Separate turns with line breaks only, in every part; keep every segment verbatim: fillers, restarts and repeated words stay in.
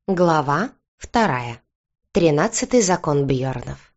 Глава вторая. Тринадцатый закон Бьорнов.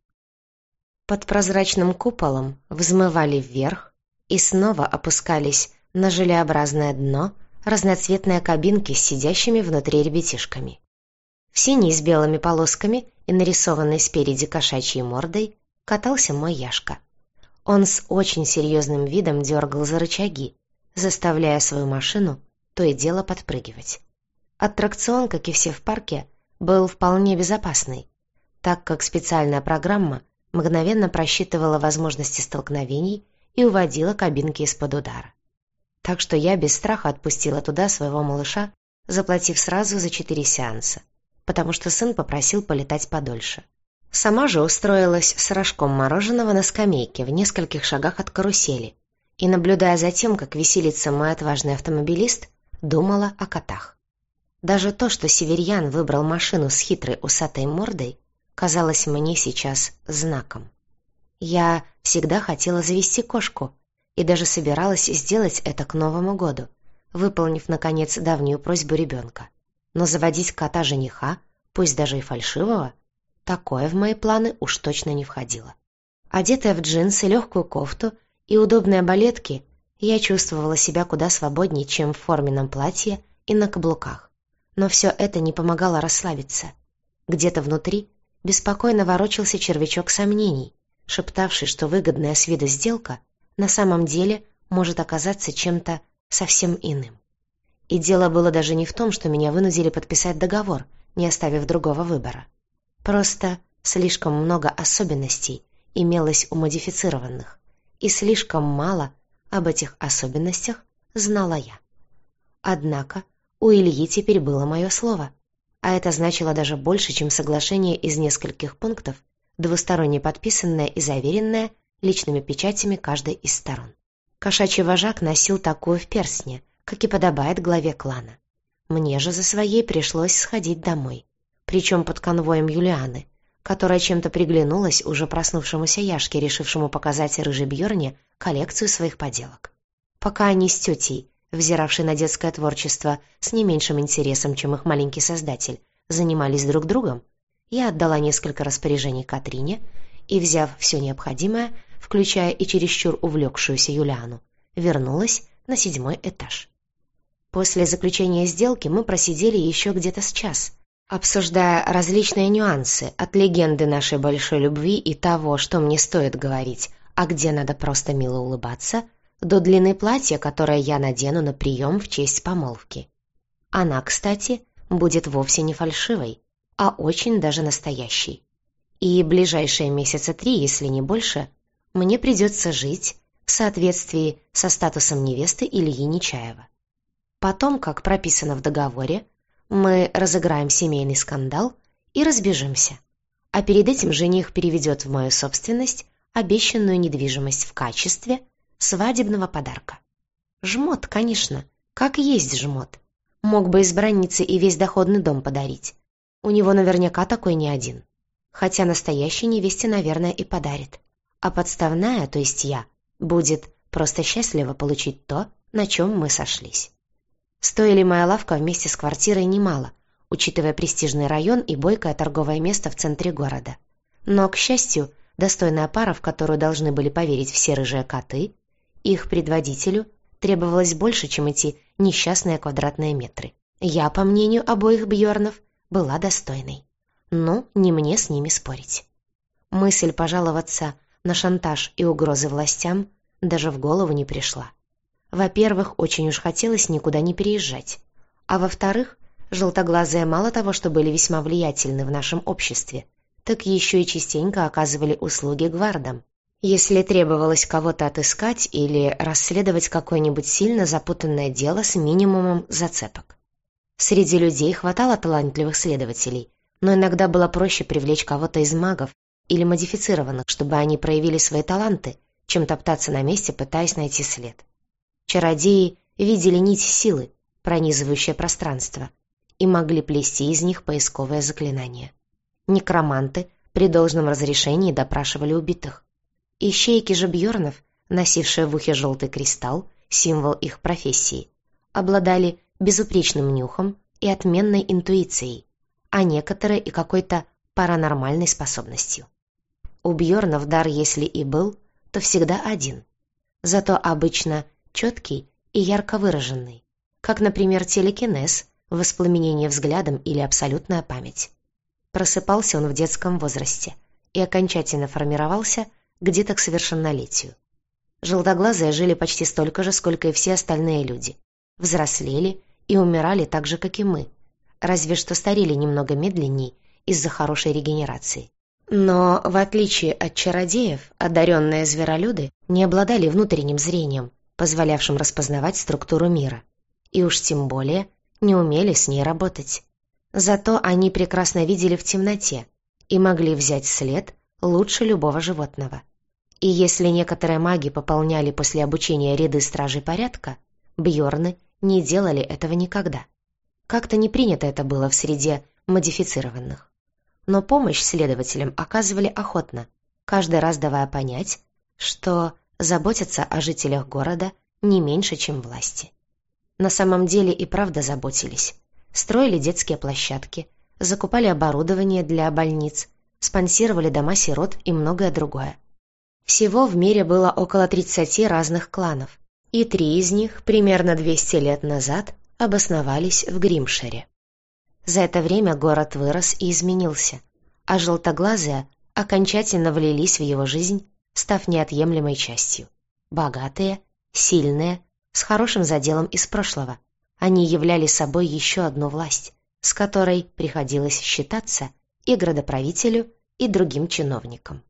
Под прозрачным куполом взмывали вверх и снова опускались на желеобразное дно разноцветные кабинки с сидящими внутри ребятишками. В синей с белыми полосками и нарисованной спереди кошачьей мордой катался мой Яшка. Он с очень серьезным видом дергал за рычаги, заставляя свою машину то и дело подпрыгивать. Аттракцион, как и все в парке, был вполне безопасный, так как специальная программа мгновенно просчитывала возможности столкновений и уводила кабинки из-под удара. Так что я без страха отпустила туда своего малыша, заплатив сразу за четыре сеанса, потому что сын попросил полетать подольше. Сама же устроилась с рожком мороженого на скамейке в нескольких шагах от карусели и, наблюдая за тем, как веселится мой отважный автомобилист, думала о котах. Даже то, что северьян выбрал машину с хитрой усатой мордой, казалось мне сейчас знаком. Я всегда хотела завести кошку и даже собиралась сделать это к Новому году, выполнив, наконец, давнюю просьбу ребенка. Но заводить кота-жениха, пусть даже и фальшивого, такое в мои планы уж точно не входило. Одетая в джинсы, легкую кофту и удобные балетки, я чувствовала себя куда свободнее, чем в форменном платье и на каблуках. Но все это не помогало расслабиться. Где-то внутри беспокойно ворочался червячок сомнений, шептавший, что выгодная с виду сделка на самом деле может оказаться чем-то совсем иным. И дело было даже не в том, что меня вынудили подписать договор, не оставив другого выбора. Просто слишком много особенностей имелось у модифицированных, и слишком мало об этих особенностях знала я. Однако у Ильи теперь было мое слово, а это значило даже больше, чем соглашение из нескольких пунктов, двусторонне подписанное и заверенное личными печатями каждой из сторон. Кошачий вожак носил такую в перстне, как и подобает главе клана. Мне же за своей пришлось сходить домой, причем под конвоем Юлианы, которая чем-то приглянулась уже проснувшемуся Яшке, решившему показать рыжей Бьорне коллекцию своих поделок. Пока они с тетей, взиравшие на детское творчество с не меньшим интересом, чем их маленький создатель, занимались друг другом, я отдала несколько распоряжений Катрине и, взяв все необходимое, включая и чересчур увлекшуюся Юлиану, вернулась на седьмой этаж. После заключения сделки мы просидели еще где-то с час, обсуждая различные нюансы от легенды нашей большой любви и того, что мне стоит говорить, а где надо просто мило улыбаться, до длины платья, которое я надену на прием в честь помолвки. Она, кстати, будет вовсе не фальшивой, а очень даже настоящей. И ближайшие месяца три, если не больше, мне придется жить в соответствии со статусом невесты Ильи Нечаева. Потом, как прописано в договоре, мы разыграем семейный скандал и разбежимся, а перед этим жених переведет в мою собственность обещанную недвижимость в качестве свадебного подарка. Жмот, конечно, как есть жмот. Мог бы избраннице и весь доходный дом подарить. У него наверняка такой не один. Хотя настоящей невесте, наверное, и подарит. А подставная, то есть я, будет просто счастлива получить то, на чем мы сошлись. Стоили моя лавка вместе с квартирой немало, учитывая престижный район и бойкое торговое место в центре города. Но, к счастью, достойная пара, в которую должны были поверить все рыжие коты, их предводителю требовалось больше, чем эти несчастные квадратные метры. Я, по мнению обоих Бьорнов, была достойной. Но не мне с ними спорить. Мысль пожаловаться на шантаж и угрозы властям даже в голову не пришла. Во-первых, очень уж хотелось никуда не переезжать. А во-вторых, желтоглазые мало того, что были весьма влиятельны в нашем обществе, так еще и частенько оказывали услуги гвардам, если требовалось кого-то отыскать или расследовать какое-нибудь сильно запутанное дело с минимумом зацепок. Среди людей хватало талантливых следователей, но иногда было проще привлечь кого-то из магов или модифицированных, чтобы они проявили свои таланты, чем топтаться на месте, пытаясь найти след. Чародеи видели нить силы, пронизывающее пространство, и могли плести из них поисковые заклинания. Некроманты при должном разрешении допрашивали убитых. Ищейки же Бьорнов, носившие в ухе желтый кристалл, символ их профессии, обладали безупречным нюхом и отменной интуицией, а некоторые и какой-то паранормальной способностью. У Бьорнов дар, если и был, то всегда один, зато обычно четкий и ярко выраженный, как, например, телекинез, воспламенение взглядом или абсолютная память. Просыпался он в детском возрасте и окончательно формировался где-то к совершеннолетию. Желтоглазые жили почти столько же, сколько и все остальные люди, взрослели и умирали так же, как и мы, разве что старели немного медленней из-за хорошей регенерации. Но, в отличие от чародеев, одаренные зверолюды не обладали внутренним зрением, позволявшим распознавать структуру мира, и уж тем более не умели с ней работать. Зато они прекрасно видели в темноте и могли взять след лучше любого животного. И если некоторые маги пополняли после обучения ряды стражей порядка, Бьорны не делали этого никогда. Как-то не принято это было в среде модифицированных. Но помощь следователям оказывали охотно, каждый раз давая понять, что заботятся о жителях города не меньше, чем власти. На самом деле и правда заботились. Строили детские площадки, закупали оборудование для больниц, спонсировали дома сирот и многое другое. Всего в мире было около тридцати разных кланов, и три из них примерно двести лет назад обосновались в Гримшире. За это время город вырос и изменился, а желтоглазые окончательно влились в его жизнь, став неотъемлемой частью. Богатые, сильные, с хорошим заделом из прошлого, они являли собой еще одну власть, с которой приходилось считаться и градоправителю, и другим чиновникам.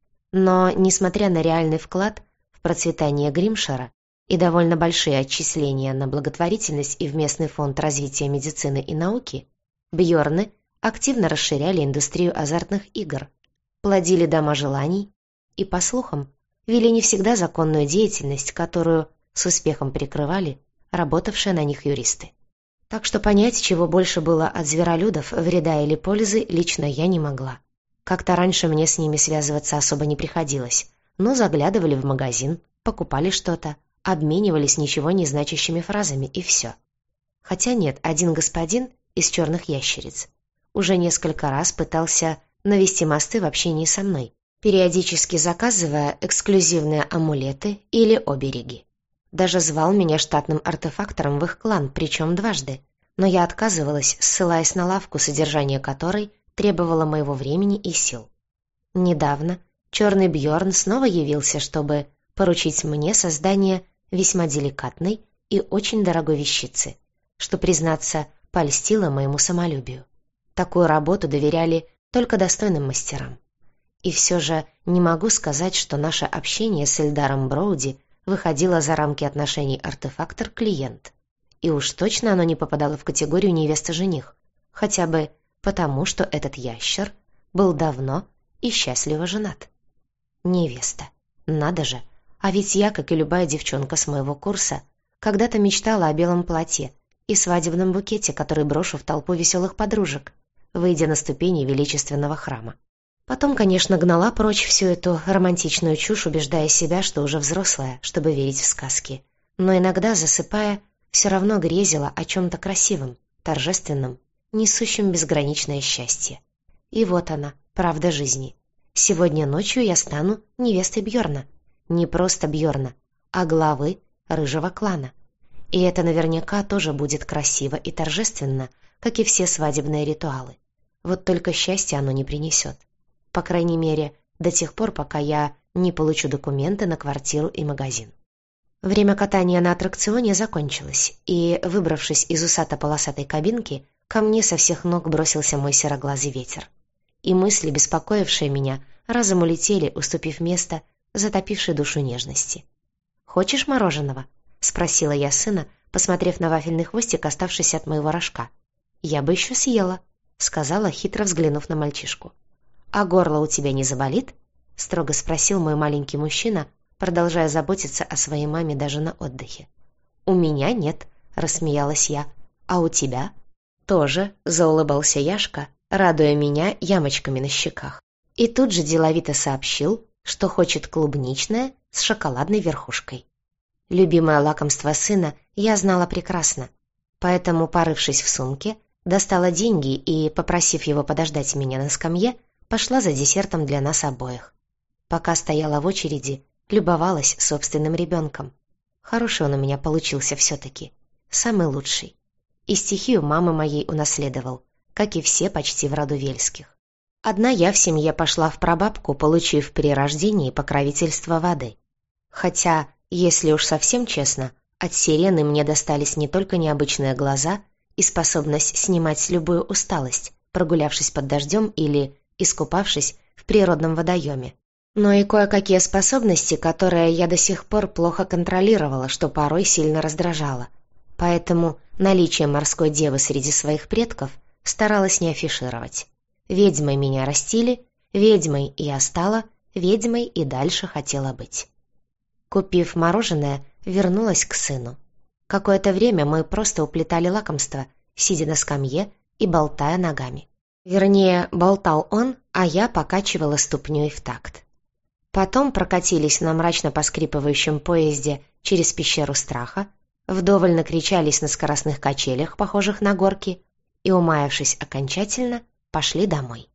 Но, несмотря на реальный вклад в процветание Гримшира и довольно большие отчисления на благотворительность и в местный фонд развития медицины и науки, Бьорны активно расширяли индустрию азартных игр, плодили дома желаний и, по слухам, вели не всегда законную деятельность, которую с успехом прикрывали работавшие на них юристы. Так что понять, чего больше было от зверолюдов, вреда или пользы, лично я не могла. Как-то раньше мне с ними связываться особо не приходилось, но заглядывали в магазин, покупали что-то, обменивались ничего не значащими фразами, и все. Хотя нет, один господин из черных ящериц уже несколько раз пытался навести мосты в общении со мной, периодически заказывая эксклюзивные амулеты или обереги. Даже звал меня штатным артефактором в их клан, причем дважды, но я отказывалась, ссылаясь на лавку, содержание которой требовало моего времени и сил. Недавно черный Бьорн снова явился, чтобы поручить мне создание весьма деликатной и очень дорогой вещицы, что, признаться, польстило моему самолюбию. Такую работу доверяли только достойным мастерам. И все же не могу сказать, что наше общение с Эльдаром Броуди выходило за рамки отношений артефактор-клиент. И уж точно оно не попадало в категорию невеста-жених, хотя бы потому, что этот ящер был давно и счастливо женат. Невеста. Надо же. А ведь я, как и любая девчонка с моего курса, когда-то мечтала о белом платье и свадебном букете, который брошу в толпу веселых подружек, выйдя на ступени величественного храма. Потом, конечно, гнала прочь всю эту романтичную чушь, убеждая себя, что уже взрослая, чтобы верить в сказки. Но иногда, засыпая, все равно грезила о чем-то красивом, торжественном, несущем безграничное счастье. И вот она, правда жизни. Сегодня ночью я стану невестой Бьорна. Не просто Бьорна, а главы рыжего клана. И это наверняка тоже будет красиво и торжественно, как и все свадебные ритуалы. Вот только счастья оно не принесет. По крайней мере, до тех пор, пока я не получу документы на квартиру и магазин. Время катания на аттракционе закончилось, и, выбравшись из усато-полосатой кабинки, ко мне со всех ног бросился мой сероглазый ветер. И мысли, беспокоившие меня, разом улетели, уступив место затопившей душу нежности. «Хочешь мороженого?» — спросила я сына, посмотрев на вафельный хвостик, оставшийся от моего рожка. «Я бы еще съела», — сказала, хитро взглянув на мальчишку. «А горло у тебя не заболит?» — строго спросил мой маленький мужчина, продолжая заботиться о своей маме даже на отдыхе. «У меня нет», — рассмеялась я. «А у тебя?» «Тоже», — заулыбался Яшка, радуя меня ямочками на щеках. И тут же деловито сообщил, что хочет клубничное с шоколадной верхушкой. Любимое лакомство сына я знала прекрасно, поэтому, порывшись в сумке, Достала деньги и, попросив его подождать меня на скамье, пошла за десертом для нас обоих. Пока стояла в очереди, любовалась собственным ребенком. Хороший он у меня получился все-таки, самый лучший. И стихию мамы моей унаследовал, как и все почти в роду Вельских. Одна я в семье пошла в прабабку, получив при рождении покровительство воды. Хотя, если уж совсем честно, от сирены мне достались не только необычные глаза и способность снимать любую усталость, прогулявшись под дождем или искупавшись в природном водоеме, но и кое-какие способности, которые я до сих пор плохо контролировала, что порой сильно раздражало. Поэтому наличие морской девы среди своих предков старалась не афишировать. Ведьмой меня растили, ведьмой я стала, ведьмой и дальше хотела быть. Купив мороженое, вернулась к сыну. Какое-то время мы просто уплетали лакомство, сидя на скамье и болтая ногами. Вернее, болтал он, а я покачивала ступней в такт. Потом прокатились на мрачно поскрипывающем поезде через пещеру страха, вдоволь накричались на скоростных качелях, похожих на горки, и, умаявшись окончательно, пошли домой.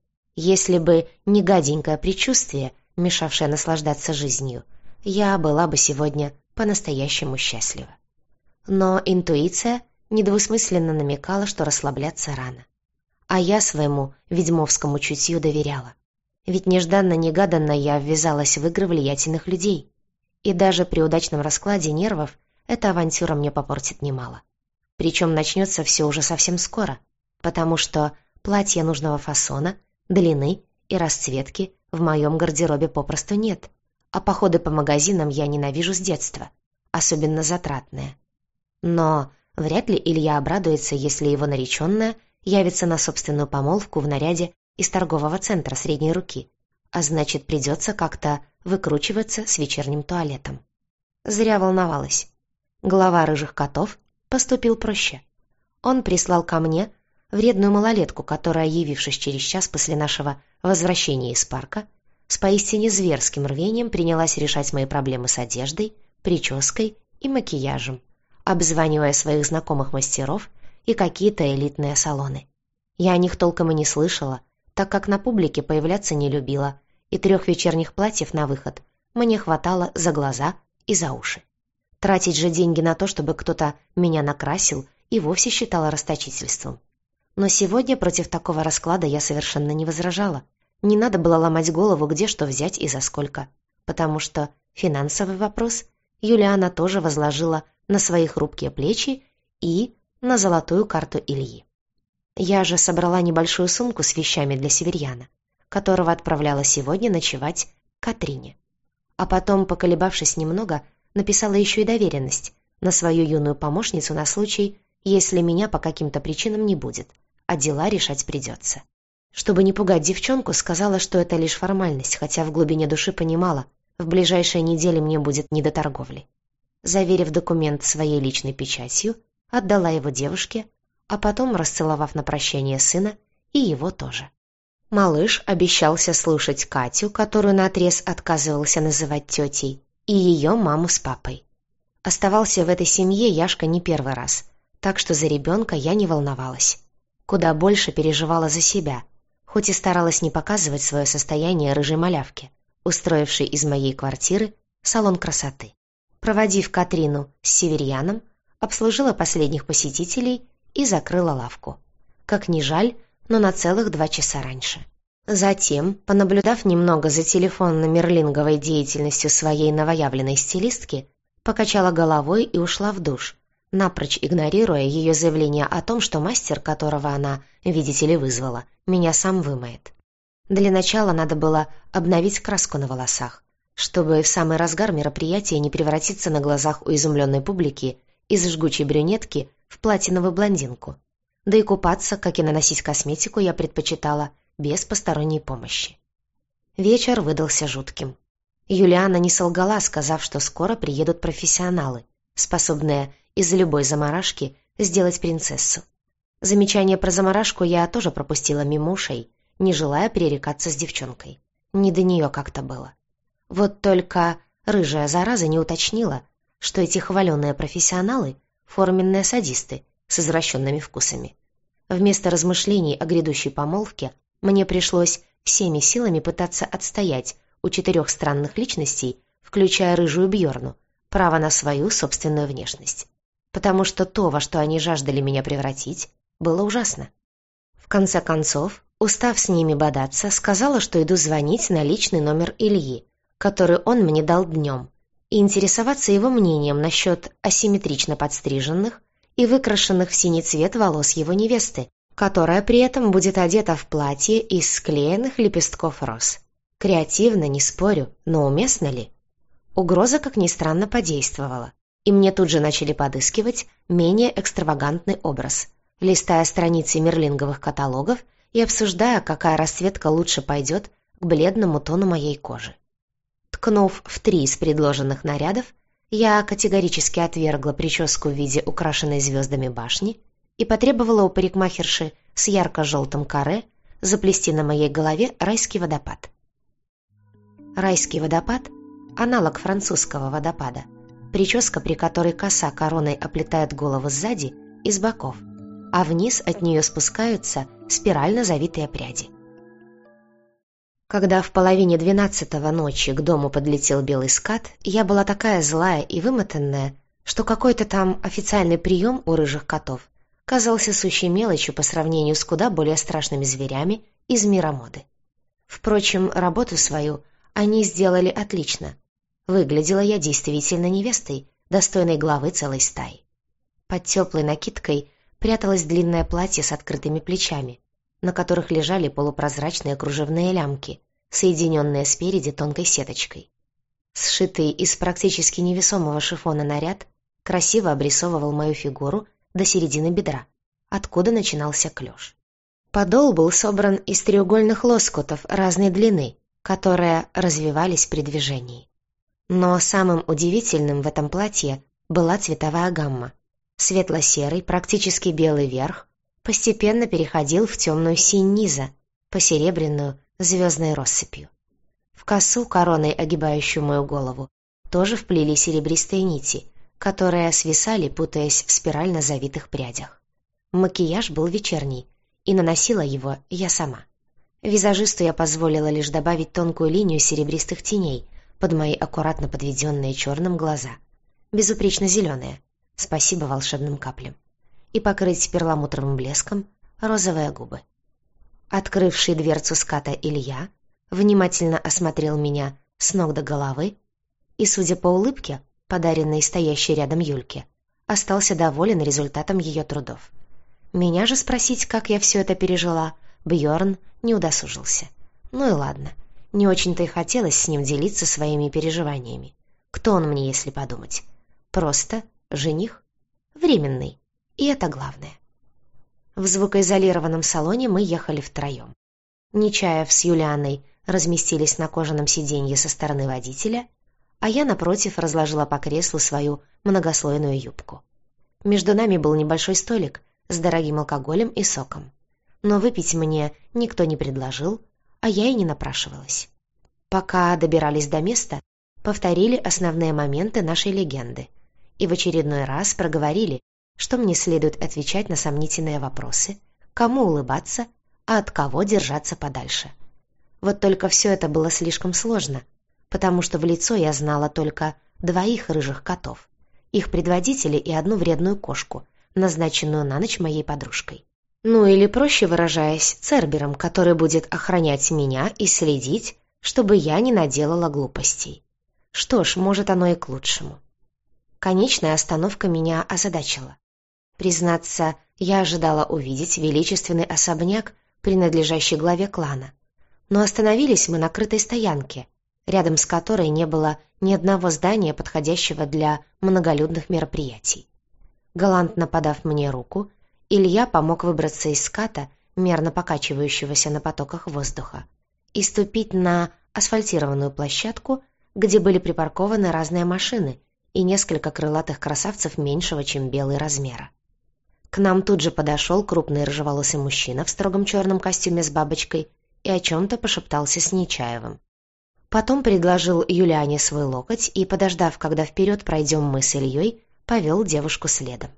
Если бы не гаденькое предчувствие, мешавшее наслаждаться жизнью, я была бы сегодня по-настоящему счастлива. Но интуиция недвусмысленно намекала, что расслабляться рано. А я своему ведьмовскому чутью доверяла. Ведь нежданно-негаданно я ввязалась в игры влиятельных людей. И даже при удачном раскладе нервов эта авантюра мне попортит немало. Причем начнется все уже совсем скоро, потому что платья нужного фасона, длины и расцветки в моем гардеробе попросту нет, а походы по магазинам я ненавижу с детства, особенно затратные. Но вряд ли Илья обрадуется, если его нареченная явится на собственную помолвку в наряде из торгового центра средней руки, а значит, придется как-то выкручиваться с вечерним туалетом. Зря волновалась. Глава рыжих котов поступил проще. Он прислал ко мне вредную малолетку, которая, явившись через час после нашего возвращения из парка, с поистине зверским рвением принялась решать мои проблемы с одеждой, прической и макияжем, обзванивая своих знакомых мастеров и какие-то элитные салоны. Я о них толком и не слышала, так как на публике появляться не любила, и трех вечерних платьев на выход мне хватало за глаза и за уши. Тратить же деньги на то, чтобы кто-то меня накрасил, и вовсе считала расточительством. Но сегодня против такого расклада я совершенно не возражала. Не надо было ломать голову, где что взять и за сколько, потому что финансовый вопрос Юлиана тоже возложила на свои хрупкие плечи и на золотую карту Ильи. Я же собрала небольшую сумку с вещами для северьяна, которого отправляла сегодня ночевать к Катрине. А потом, поколебавшись немного, написала еще и доверенность на свою юную помощницу на случай, если меня по каким-то причинам не будет, а дела решать придется. Чтобы не пугать девчонку, сказала, что это лишь формальность, хотя в глубине души понимала, в ближайшие недели мне будет не до торговли. Заверив документ своей личной печатью, отдала его девушке, а потом, расцеловав на прощание сына, и его тоже. Малыш обещался слушать Катю, которую наотрез отказывался называть тетей, и ее маму с папой. Оставался в этой семье Яшка не первый раз, так что за ребенка я не волновалась. Куда больше переживала за себя, хоть и старалась не показывать свое состояние рыжей малявке, устроившей из моей квартиры салон красоты. Проводив Катрину с северьяном, обслужила последних посетителей и закрыла лавку. Как ни жаль, но на целых два часа раньше. Затем, понаблюдав немного за телефонно-мерлинговой деятельностью своей новоявленной стилистки, покачала головой и ушла в душ, напрочь игнорируя ее заявление о том, что мастер, которого она, видите ли, вызвала, меня сам вымоет. Для начала надо было обновить краску на волосах, чтобы в самый разгар мероприятия не превратиться на глазах у изумленной публики из жгучей брюнетки в платиновую блондинку. Да и купаться, как и наносить косметику, я предпочитала без посторонней помощи. Вечер выдался жутким. Юлиана не солгала, сказав, что скоро приедут профессионалы, способные из любой заморашки сделать принцессу. Замечание про заморашку я тоже пропустила мимо ушей, не желая пререкаться с девчонкой. Не до нее как-то было. Вот только рыжая зараза не уточнила, что эти хваленые профессионалы — форменные садисты с извращенными вкусами. Вместо размышлений о грядущей помолвке мне пришлось всеми силами пытаться отстоять у четырех странных личностей, включая рыжую Бьорну, право на свою собственную внешность. Потому что то, во что они жаждали меня превратить, было ужасно. В конце концов, устав с ними бодаться, сказала, что иду звонить на личный номер Ильи, который он мне дал днем, и интересоваться его мнением насчет асимметрично подстриженных и выкрашенных в синий цвет волос его невесты, которая при этом будет одета в платье из склеенных лепестков роз. Креативно, не спорю, но уместно ли? Угроза, как ни странно, подействовала, и мне тут же начали подыскивать менее экстравагантный образ, листая страницы мерлинговых каталогов и обсуждая, какая расцветка лучше пойдет к бледному тону моей кожи. Ткнув в три из предложенных нарядов, я категорически отвергла прическу в виде украшенной звездами башни и потребовала у парикмахерши с ярко-желтым каре заплести на моей голове райский водопад. Райский водопад – аналог французского водопада, прическа, при которой коса короной оплетает голову сзади и с боков, а вниз от нее спускаются спирально завитые пряди. Когда в половине двенадцатого ночи к дому подлетел белый скат, я была такая злая и вымотанная, что какой-то там официальный прием у рыжих котов казался сущей мелочью по сравнению с куда более страшными зверями из мира моды. Впрочем, работу свою они сделали отлично. Выглядела я действительно невестой, достойной главы целой стаи. Под теплой накидкой пряталось длинное платье с открытыми плечами, на которых лежали полупрозрачные кружевные лямки, соединенные спереди тонкой сеточкой. Сшитый из практически невесомого шифона наряд красиво обрисовывал мою фигуру до середины бедра, откуда начинался клёш. Подол был собран из треугольных лоскутов разной длины, которые развивались при движении. Но самым удивительным в этом платье была цветовая гамма. Светло-серый, практически белый верх постепенно переходил в темную синь низа, посеребряную звездной россыпью. В косу, короной огибающую мою голову, тоже вплели серебристые нити, которые свисали, путаясь в спирально завитых прядях. Макияж был вечерний, и наносила его я сама. Визажисту я позволила лишь добавить тонкую линию серебристых теней под мои аккуратно подведенные черным глаза, безупречно зеленые, спасибо волшебным каплям, и покрыть перламутровым блеском розовые губы. Открывший дверцу ската Илья внимательно осмотрел меня с ног до головы и, судя по улыбке, подаренной стоящей рядом Юльке, остался доволен результатом ее трудов. Меня же спросить, как я все это пережила, Бьорн не удосужился. Ну и ладно, не очень-то и хотелось с ним делиться своими переживаниями. Кто он мне, если подумать? Просто жених. Временный. И это главное. В звукоизолированном салоне мы ехали втроем. Нечаев с Юлианой разместились на кожаном сиденье со стороны водителя, а я, напротив, разложила по креслу свою многослойную юбку. Между нами был небольшой столик с дорогим алкоголем и соком. Но выпить мне никто не предложил, а я и не напрашивалась. Пока добирались до места, повторили основные моменты нашей легенды и в очередной раз проговорили, что мне следует отвечать на сомнительные вопросы, кому улыбаться, а от кого держаться подальше. Вот только все это было слишком сложно, потому что в лицо я знала только двоих рыжих котов, их предводителя и одну вредную кошку, назначенную на ночь моей подружкой. Ну или, проще выражаясь, Цербером, который будет охранять меня и следить, чтобы я не наделала глупостей. Что ж, может, оно и к лучшему. Конечная остановка меня озадачила. Признаться, я ожидала увидеть величественный особняк, принадлежащий главе клана. Но остановились мы на крытой стоянке, рядом с которой не было ни одного здания, подходящего для многолюдных мероприятий. Галантно подав мне руку, Илья помог выбраться из ската, мерно покачивающегося на потоках воздуха, и ступить на асфальтированную площадку, где были припаркованы разные машины и несколько крылатых красавцев меньшего, чем белый размера. К нам тут же подошел крупный рыжеволосый мужчина в строгом черном костюме с бабочкой и о чем-то пошептался с Нечаевым. Потом предложил Юлиане свой локоть и, подождав, когда вперед пройдем мы с Ильей, повел девушку следом.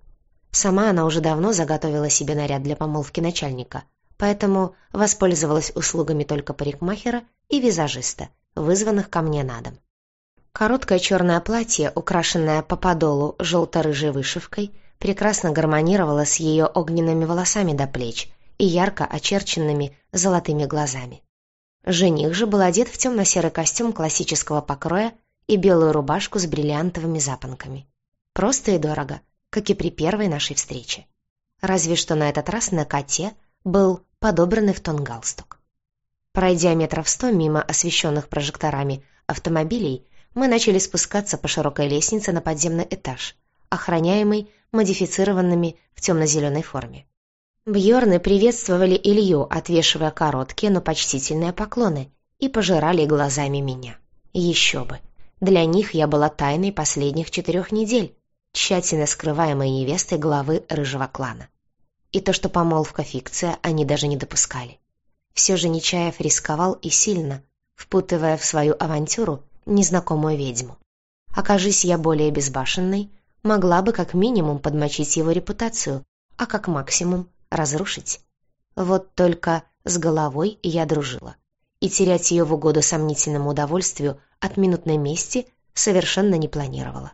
Сама она уже давно заготовила себе наряд для помолвки начальника, поэтому воспользовалась услугами только парикмахера и визажиста, вызванных ко мне на дом. Короткое черное платье, украшенное по подолу желто-рыжей вышивкой, прекрасно гармонировало с ее огненными волосами до плеч и ярко очерченными золотыми глазами. Жених же был одет в темно-серый костюм классического покроя и белую рубашку с бриллиантовыми запонками. Просто и дорого, как и при первой нашей встрече. Разве что на этот раз на коте был подобранный в тон галстук. Пройдя метров сто мимо освещенных прожекторами автомобилей, мы начали спускаться по широкой лестнице на подземный этаж, охраняемый модифицированными в темно-зеленой форме. Бьорны приветствовали Илью, отвешивая короткие, но почтительные поклоны, и пожирали глазами меня. Еще бы! Для них я была тайной последних четырех недель, тщательно скрываемой невестой главы рыжего клана. И то, что помолвка фикция, они даже не допускали. Все же Нечаев рисковал и сильно, впутывая в свою авантюру незнакомую ведьму. Окажись я более безбашенной, могла бы как минимум подмочить его репутацию, а как максимум разрушить. Вот только с головой я дружила, и терять ее в угоду сомнительному удовольствию от минутной мести совершенно не планировала.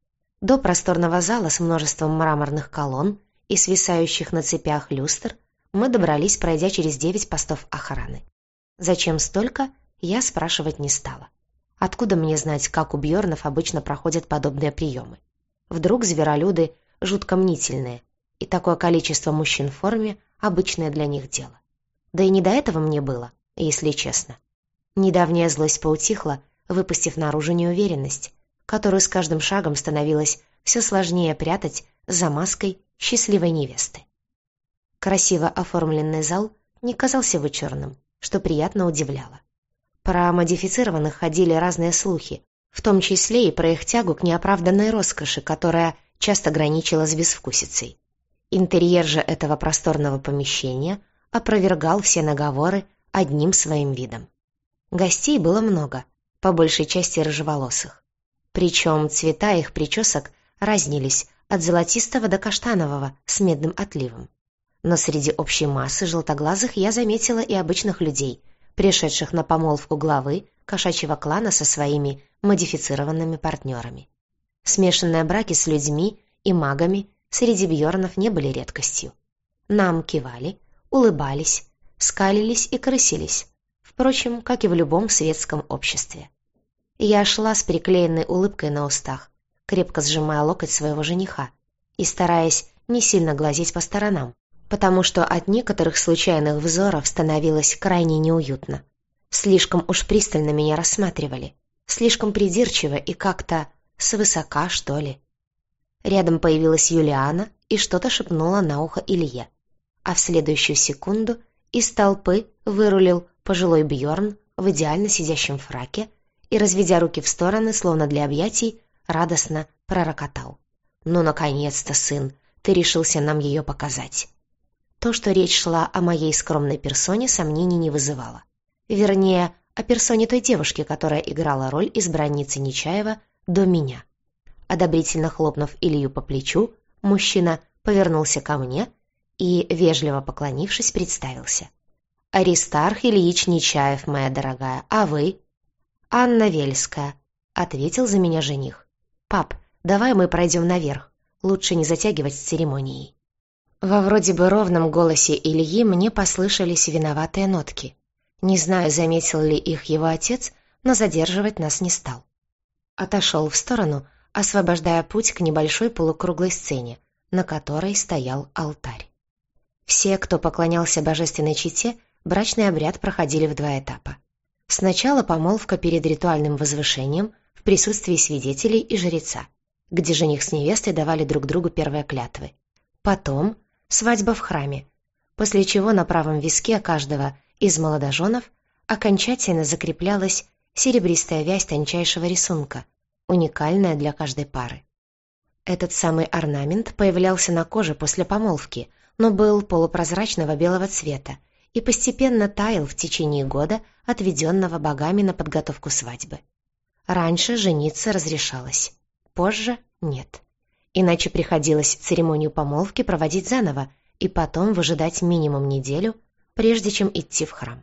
До просторного зала с множеством мраморных колонн и свисающих на цепях люстр мы добрались, пройдя через девять постов охраны. Зачем столько, я спрашивать не стала. Откуда мне знать, как у Бьорнов обычно проходят подобные приемы? Вдруг зверолюды жутко мнительные, и такое количество мужчин в форме – обычное для них дело. Да и не до этого мне было, если честно. Недавняя злость поутихла, выпустив наружу неуверенность, которую с каждым шагом становилось все сложнее прятать за маской счастливой невесты. Красиво оформленный зал не казался вычурным, что приятно удивляло. Про модифицированных ходили разные слухи, в том числе и про их тягу к неоправданной роскоши, которая часто граничила с безвкусицей. Интерьер же этого просторного помещения опровергал все наговоры одним своим видом. Гостей было много, по большей части рыжеволосых. Причем цвета их причесок разнились от золотистого до каштанового с медным отливом. Но среди общей массы желтоглазых я заметила и обычных людей, пришедших на помолвку главы кошачьего клана со своими модифицированными партнерами. Смешанные браки с людьми и магами среди бьорнов не были редкостью. Нам кивали, улыбались, скалились и крысились, впрочем, как и в любом светском обществе. Я шла с приклеенной улыбкой на устах, крепко сжимая локоть своего жениха и стараясь не сильно глазеть по сторонам, потому что от некоторых случайных взоров становилось крайне неуютно. Слишком уж пристально меня рассматривали, слишком придирчиво и как-то свысока, что ли. Рядом появилась Юлиана и что-то шепнула на ухо Илье, а в следующую секунду из толпы вырулил пожилой Бьорн в идеально сидящем фраке и, разведя руки в стороны, словно для объятий, радостно пророкотал: «Ну, наконец-то, сын, ты решился нам ее показать». То, что речь шла о моей скромной персоне, сомнений не вызывало. Вернее, о персоне той девушки, которая играла роль избранницы Нечаева до меня. Одобрительно хлопнув Илью по плечу, мужчина повернулся ко мне и, вежливо поклонившись, представился. «Аристарх Ильич Нечаев, моя дорогая, а вы?» «Анна Вельская», — ответил за меня жених. «Пап, давай мы пройдем наверх, лучше не затягивать с церемонией». Во вроде бы ровном голосе Ильи мне послышались виноватые нотки. Не знаю, заметил ли их его отец, но задерживать нас не стал. Отошел в сторону, освобождая путь к небольшой полукруглой сцене, на которой стоял алтарь. Все, кто поклонялся божественной чете, брачный обряд проходили в два этапа. Сначала помолвка перед ритуальным возвышением в присутствии свидетелей и жреца, где жених с невестой давали друг другу первые клятвы. Потом свадьба в храме, после чего на правом виске каждого из молодоженов окончательно закреплялась серебристая вязь тончайшего рисунка, уникальная для каждой пары. Этот самый орнамент появлялся на коже после помолвки, но был полупрозрачного белого цвета и постепенно таял в течение года, отведенного богами на подготовку свадьбы. Раньше жениться разрешалось, позже — нет. Иначе приходилось церемонию помолвки проводить заново и потом выжидать минимум неделю, прежде чем идти в храм.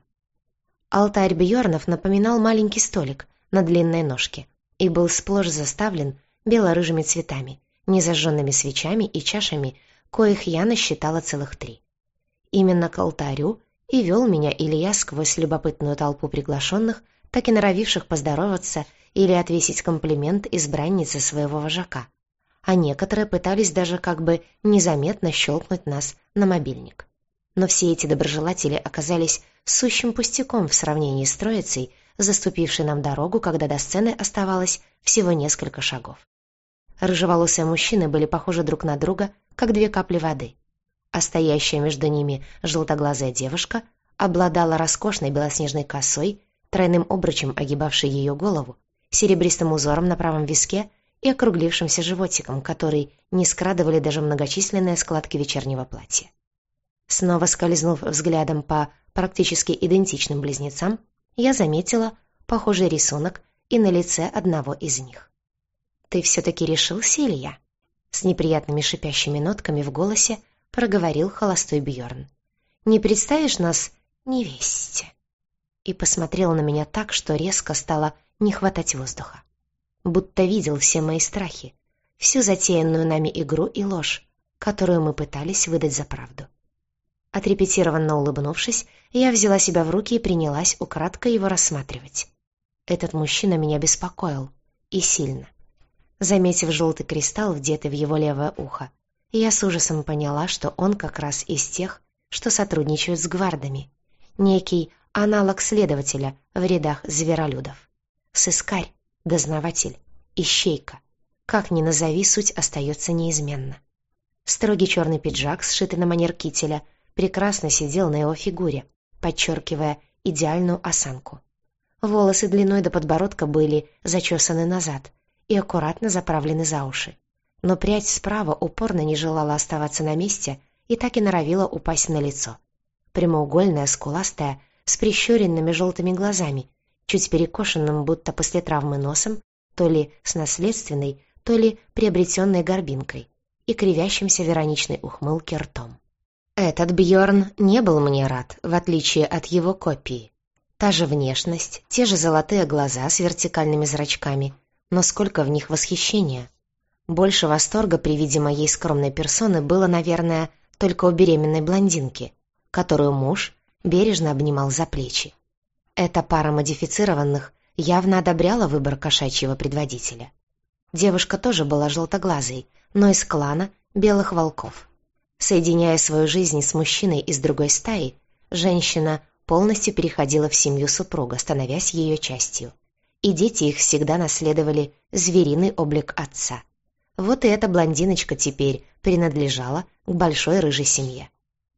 Алтарь Бьорнов напоминал маленький столик на длинной ножке и был сплошь заставлен бело-рыжими цветами, незажженными свечами и чашами, коих я насчитала целых три. Именно к алтарю и вел меня Илья сквозь любопытную толпу приглашенных, так и норовивших поздороваться или отвесить комплимент избраннице своего вожака, а некоторые пытались даже как бы незаметно щелкнуть нас на мобильник. Но все эти доброжелатели оказались сущим пустяком в сравнении с троицей, заступившей нам дорогу, когда до сцены оставалось всего несколько шагов. Рыжеволосые мужчины были похожи друг на друга, как две капли воды, а стоящая между ними желтоглазая девушка обладала роскошной белоснежной косой, тройным обручем огибавшей ее голову, серебристым узором на правом виске и округлившимся животиком, который не скрадывали даже многочисленные складки вечернего платья. Снова скользнув взглядом по практически идентичным близнецам, я заметила похожий рисунок и на лице одного из них. «Ты все-таки решился, Илья?» С неприятными шипящими нотками в голосе проговорил холостой Бьорн. «Не представишь нас невесте?» И посмотрел на меня так, что резко стало не хватать воздуха. Будто видел все мои страхи, всю затеянную нами игру и ложь, которую мы пытались выдать за правду. Отрепетированно улыбнувшись, я взяла себя в руки и принялась украдкой его рассматривать. Этот мужчина меня беспокоил, и сильно. Заметив желтый кристалл, вдетый в его левое ухо, я с ужасом поняла, что он как раз из тех, что сотрудничают с гвардами. Некий аналог следователя в рядах зверолюдов. Сыскарь, дознаватель, ищейка. Как ни назови, суть остается неизменна. Строгий черный пиджак, сшитый на манер кителя, прекрасно сидел на его фигуре, подчеркивая идеальную осанку. Волосы длиной до подбородка были зачесаны назад и аккуратно заправлены за уши, но прядь справа упорно не желала оставаться на месте и так и норовила упасть на лицо. Прямоугольная, скуластая, с прищуренными желтыми глазами, чуть перекошенным, будто после травмы носом, то ли с наследственной, то ли приобретенной горбинкой, и кривящимся в ироничной ухмылке ртом. Этот Бьорн не был мне рад, в отличие от его копии. Та же внешность, те же золотые глаза с вертикальными зрачками, но сколько в них восхищения. Больше восторга при виде моей скромной персоны было, наверное, только у беременной блондинки, которую муж бережно обнимал за плечи. Эта пара модифицированных явно одобряла выбор кошачьего предводителя. Девушка тоже была желтоглазой, но из клана белых волков. Соединяя свою жизнь с мужчиной из другой стаи, женщина полностью переходила в семью супруга, становясь ее частью. И дети их всегда наследовали звериный облик отца. Вот и эта блондиночка теперь принадлежала к большой рыжей семье.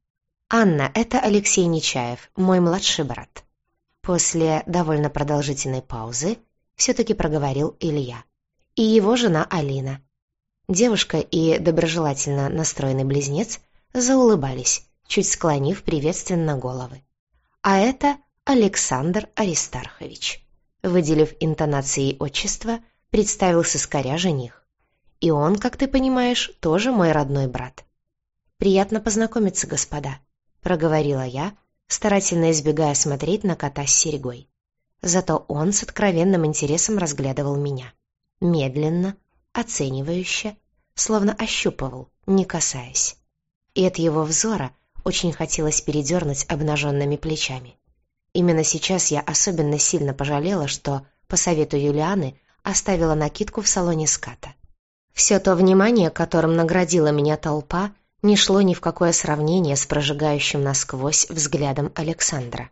«Анна, это Алексей Нечаев, мой младший брат». После довольно продолжительной паузы все-таки проговорил Илья. «И его жена Алина». Девушка и доброжелательно настроенный близнец заулыбались, чуть склонив приветственно головы. «А это Александр Аристархович», выделив интонацией отчества, представил сыскаря жених. «И он, как ты понимаешь, тоже мой родной брат». «Приятно познакомиться, господа», — проговорила я, старательно избегая смотреть на кота с серьгой. Зато он с откровенным интересом разглядывал меня. Медленно, оценивающе, словно ощупывал, не касаясь. И от его взора очень хотелось передернуть обнаженными плечами. Именно сейчас я особенно сильно пожалела, что, по совету Юлианы, оставила накидку в салоне ската. Все то внимание, которым наградила меня толпа, не шло ни в какое сравнение с прожигающим насквозь взглядом Александра.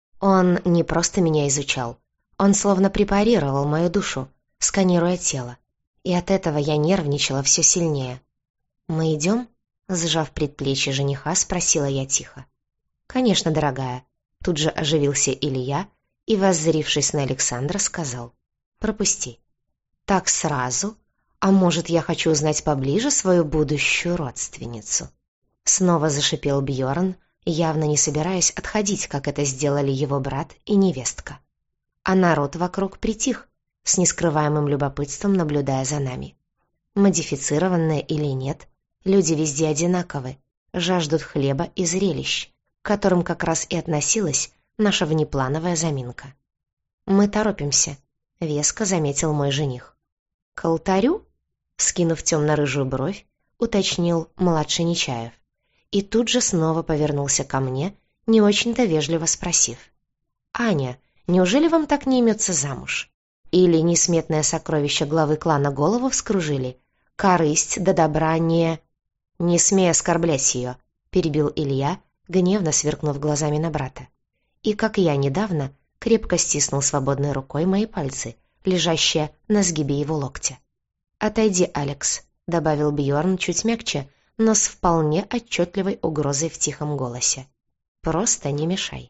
Он не просто меня изучал, он словно препарировал мою душу, сканируя тело, и от этого я нервничала все сильнее. «Мы идем?» — сжав предплечье жениха, спросила я тихо. «Конечно, дорогая», — тут же оживился Илья и, воззрившись на Александра, сказал: «Пропусти». «Так сразу? А может, я хочу узнать поближе свою будущую родственницу?» Снова зашипел Бьорн, явно не собираясь отходить, как это сделали его брат и невестка. А народ вокруг притих, с нескрываемым любопытством наблюдая за нами. Модифицированное или нет, люди везде одинаковы, жаждут хлеба и зрелищ, к которым как раз и относилась наша внеплановая заминка. «Мы торопимся», — веско заметил мой жених. «К алтарю?» — скинув темно-рыжую бровь, уточнил младший Нечаев. И тут же снова повернулся ко мне, не очень-то вежливо спросив. «Аня, неужели вам так не имется замуж? Или несметное сокровище главы клана голову вскружили? Корысть до добра не...» «Не смей оскорблять ее», — перебил Илья, гневно сверкнув глазами на брата. И, как я недавно, крепко стиснул свободной рукой мои пальцы, лежащие на сгибе его локтя. «Отойди, Алекс», — добавил Бьорн чуть мягче, но с вполне отчетливой угрозой в тихом голосе. «Просто не мешай».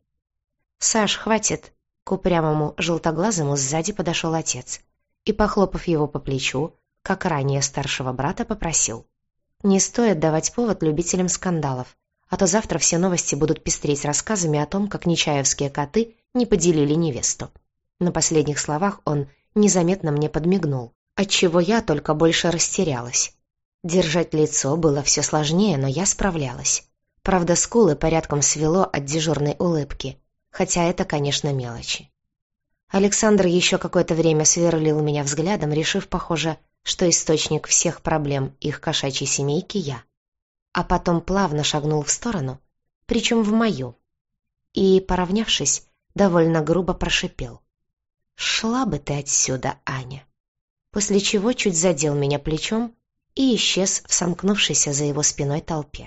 «Саш, хватит!» К упрямому желтоглазому сзади подошел отец и, похлопав его по плечу, как ранее старшего брата, попросил. «Не стоит давать повод любителям скандалов, а то завтра все новости будут пестреть рассказами о том, как нечаевские коты не поделили невесту». На последних словах он незаметно мне подмигнул, отчего я только больше растерялась. Держать лицо было все сложнее, но я справлялась. Правда, скулы порядком свело от дежурной улыбки, хотя это, конечно, мелочи. Александр еще какое-то время сверлил меня взглядом, решив, похоже, что источник всех проблем их кошачьей семейки я. А потом плавно шагнул в сторону, причем в мою, и, поравнявшись, довольно грубо прошипел. «Шла бы ты отсюда, Аня!» После чего чуть задел меня плечом и исчез в сомкнувшейся за его спиной толпе.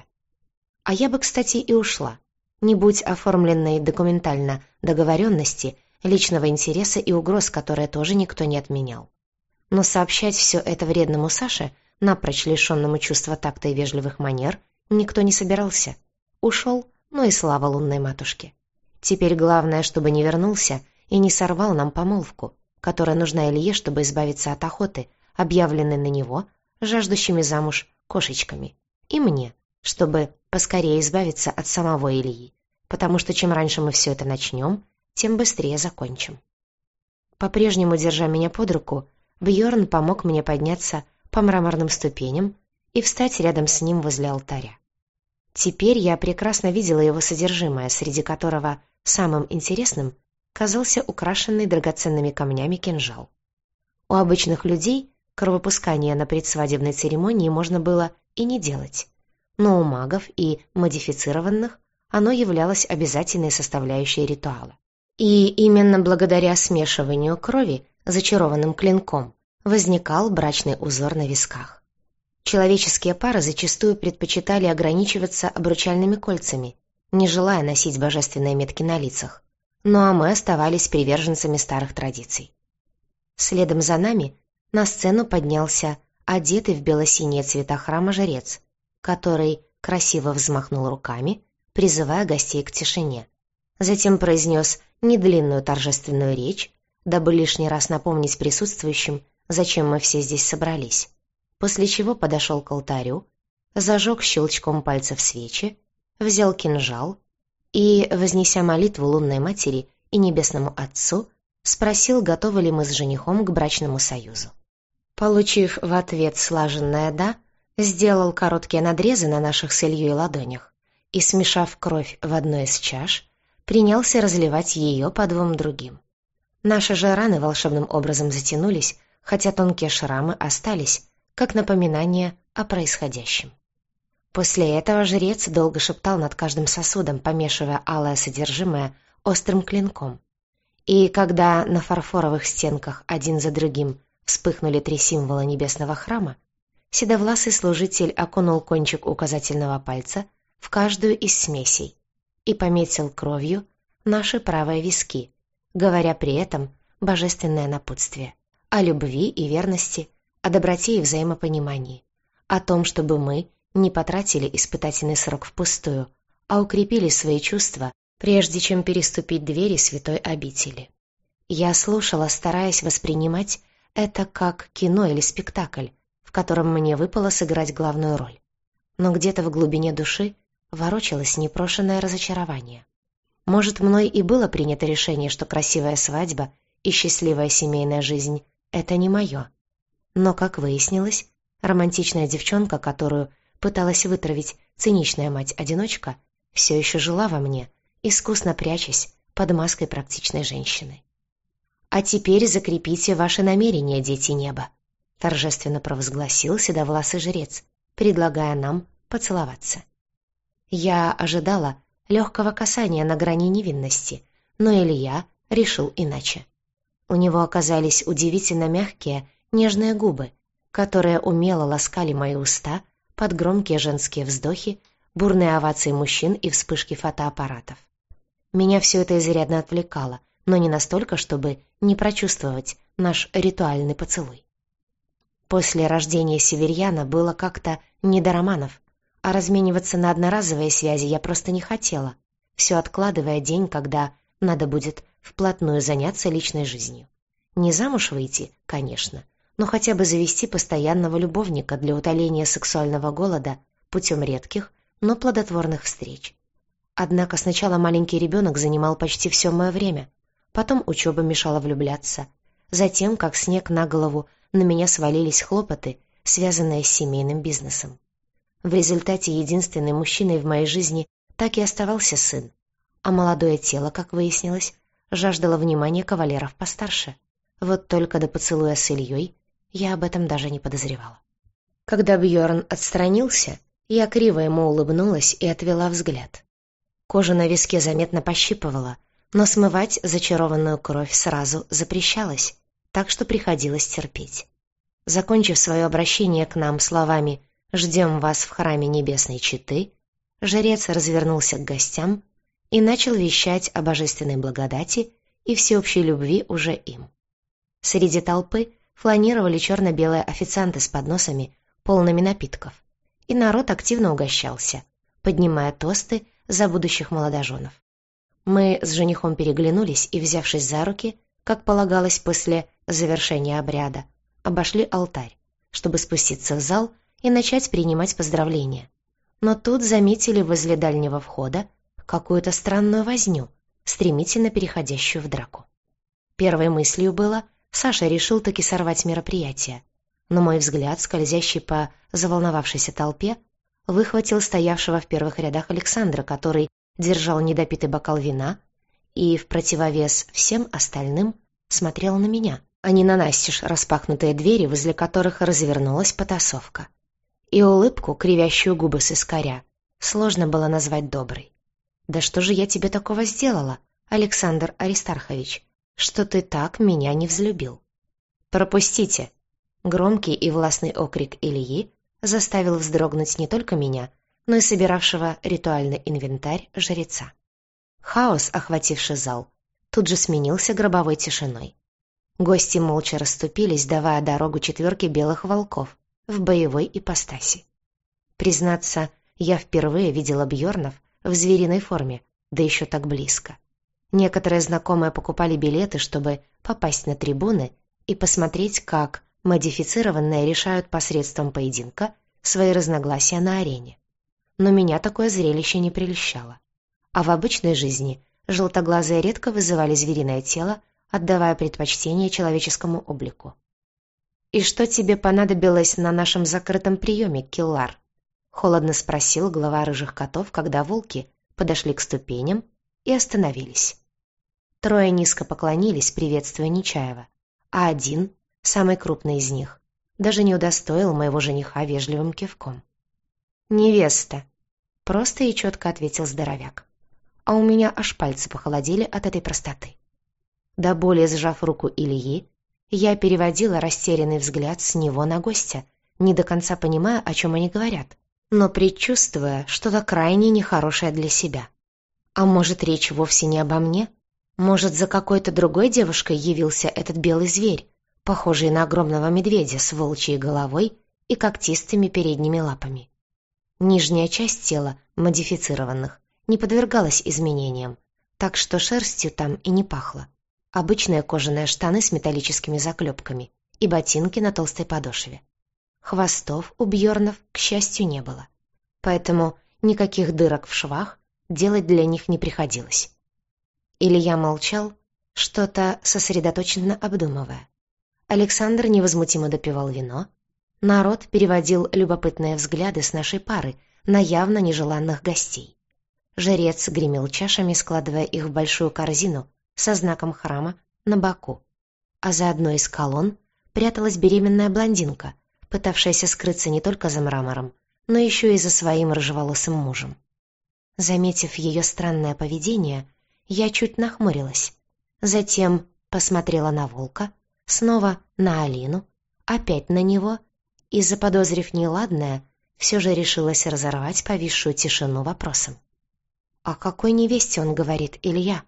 А я бы, кстати, и ушла, не будь оформленной документально договоренности, личного интереса и угроз, которые тоже никто не отменял. Но сообщать все это вредному Саше, напрочь лишенному чувства такта и вежливых манер, никто не собирался. Ушел, ну и слава лунной матушке. Теперь главное, чтобы не вернулся и не сорвал нам помолвку, которая нужна Илье, чтобы избавиться от охоты, объявленной на него жаждущими замуж кошечками, и мне, чтобы поскорее избавиться от самого Ильи, потому что чем раньше мы все это начнем, тем быстрее закончим. По-прежнему, держа меня под руку, Бьорн помог мне подняться по мраморным ступеням и встать рядом с ним возле алтаря. Теперь я прекрасно видела его содержимое, среди которого самым интересным казался украшенный драгоценными камнями кинжал. У обычных людей кровопускание на предсвадебной церемонии можно было и не делать, но у магов и модифицированных оно являлось обязательной составляющей ритуала. И именно благодаря смешиванию крови зачарованным клинком возникал брачный узор на висках. Человеческие пары зачастую предпочитали ограничиваться обручальными кольцами, не желая носить божественные метки на лицах, ну а мы оставались приверженцами старых традиций. Следом за нами на сцену поднялся одетый в бело-синие цвета храма жрец, который красиво взмахнул руками, призывая гостей к тишине. Затем произнес недлинную торжественную речь, дабы лишний раз напомнить присутствующим, зачем мы все здесь собрались, после чего подошел к алтарю, зажег щелчком пальцев свечи, взял кинжал и, вознеся молитву лунной матери и небесному отцу, спросил, готовы ли мы с женихом к брачному союзу. Получив в ответ слаженное «да», сделал короткие надрезы на наших с Ильей ладонях и, смешав кровь в одной из чаш, принялся разливать ее по двум другим. Наши же раны волшебным образом затянулись, хотя тонкие шрамы остались, как напоминание о происходящем. После этого жрец долго шептал над каждым сосудом, помешивая алое содержимое острым клинком. И когда на фарфоровых стенках один за другим вспыхнули три символа небесного храма, седовласый служитель окунул кончик указательного пальца в каждую из смесей и пометил кровью наши правые виски, говоря при этом божественное напутствие о любви и верности, о доброте и взаимопонимании, о том, чтобы мы не потратили испытательный срок впустую, а укрепили свои чувства, прежде чем переступить двери святой обители. Я слушала, стараясь воспринимать это как кино или спектакль, в котором мне выпало сыграть главную роль. Но где-то в глубине души ворочалось непрошенное разочарование. Может, мной и было принято решение, что красивая свадьба и счастливая семейная жизнь — это не мое. Но, как выяснилось, Романтичная девчонка, которую пыталась вытравить циничная мать-одиночка, все еще жила во мне, искусно прячась под маской практичной женщины. «А теперь закрепите ваши намерения, дети неба», — торжественно провозгласил седовласый жрец, предлагая нам поцеловаться. Я ожидала легкого касания на грани невинности, но Илья решил иначе. У него оказались удивительно мягкие, нежные губы, которые умело ласкали мои уста под громкие женские вздохи, бурные овации мужчин и вспышки фотоаппаратов. Меня все это изрядно отвлекало, но не настолько, чтобы не прочувствовать наш ритуальный поцелуй. После рождения северьяна было как-то не до романов, а размениваться на одноразовые связи я просто не хотела, все откладывая день, когда надо будет вплотную заняться личной жизнью. Не замуж выйти, конечно, но хотя бы завести постоянного любовника для утоления сексуального голода путем редких, но плодотворных встреч. Однако сначала маленький ребенок занимал почти все мое время, потом учеба мешала влюбляться, затем, как снег на голову, на меня свалились хлопоты, связанные с семейным бизнесом. В результате единственным мужчиной в моей жизни так и оставался сын, а молодое тело, как выяснилось, жаждало внимания кавалеров постарше. Вот только до поцелуя с Ильей я об этом даже не подозревала. Когда Бьорн отстранился, я криво ему улыбнулась и отвела взгляд. Кожа на виске заметно пощипывала, но смывать зачарованную кровь сразу запрещалось, так что приходилось терпеть. Закончив свое обращение к нам словами «Ждем вас в храме небесной Читы», жрец развернулся к гостям и начал вещать о божественной благодати и всеобщей любви уже им. Среди толпы фланировали черно-белые официанты с подносами, полными напитков, и народ активно угощался, поднимая тосты за будущих молодоженов. Мы с женихом переглянулись и, взявшись за руки, как полагалось после завершения обряда, обошли алтарь, чтобы спуститься в зал и начать принимать поздравления. Но тут заметили возле дальнего входа какую-то странную возню, стремительно переходящую в драку. Первой мыслью было: Саша решил таки сорвать мероприятие, но мой взгляд, скользящий по заволновавшейся толпе, выхватил стоявшего в первых рядах Александра, который держал недопитый бокал вина и, в противовес всем остальным, смотрел на меня, а не на настежь распахнутые двери, возле которых развернулась потасовка. И улыбку, кривящую губы с искоря, сложно было назвать доброй. «Да что же я тебе такого сделала, Александр Аристархович, что ты так меня не взлюбил?» «Пропустите!» Громкий и властный окрик Ильи заставил вздрогнуть не только меня, но и собиравшего ритуальный инвентарь жреца. Хаос, охвативший зал, тут же сменился гробовой тишиной. Гости молча расступились, давая дорогу четверке белых волков в боевой ипостаси. Признаться, я впервые видела Бьорнов в звериной форме, да еще так близко. Некоторые знакомые покупали билеты, чтобы попасть на трибуны и посмотреть, как модифицированные решают посредством поединка свои разногласия на арене. Но меня такое зрелище не прельщало. А в обычной жизни желтоглазые редко вызывали звериное тело, отдавая предпочтение человеческому облику. «И что тебе понадобилось на нашем закрытом приеме, Киллар?» — холодно спросил глава рыжих котов, когда волки подошли к ступеням и остановились. Трое низко поклонились, приветствуя Нечаева, а один, самый крупный из них, даже не удостоил моего жениха вежливым кивком. «Невеста», — просто и четко ответил здоровяк. А у меня аж пальцы похолодели от этой простоты. До боли сжав руку Ильи, я переводила растерянный взгляд с него на гостя, не до конца понимая, о чем они говорят, но предчувствуя что-то крайне нехорошее для себя. А может, речь вовсе не обо мне? Может, за какой-то другой девушкой явился этот белый зверь, похожий на огромного медведя с волчьей головой и когтистыми передними лапами? Нижняя часть тела модифицированных не подвергалась изменениям, так что шерстью там и не пахло. Обычные кожаные штаны с металлическими заклепками и ботинки на толстой подошве. Хвостов у Бьорнов, к счастью, не было, поэтому никаких дырок в швах делать для них не приходилось. Илья молчал, что-то сосредоточенно обдумывая. Александр невозмутимо допивал вино, Народ переводил любопытные взгляды с нашей пары на явно нежеланных гостей. Жрец гремел чашами, складывая их в большую корзину со знаком храма на боку. А за одной из колонн пряталась беременная блондинка, пытавшаяся скрыться не только за мрамором, но еще и за своим рыжеволосым мужем. Заметив ее странное поведение, я чуть нахмурилась. Затем посмотрела на волка, снова на Алину, опять на него, и, заподозрив неладное, все же решилась разорвать повисшую тишину вопросом. «О какой невесте он говорит, Илья?»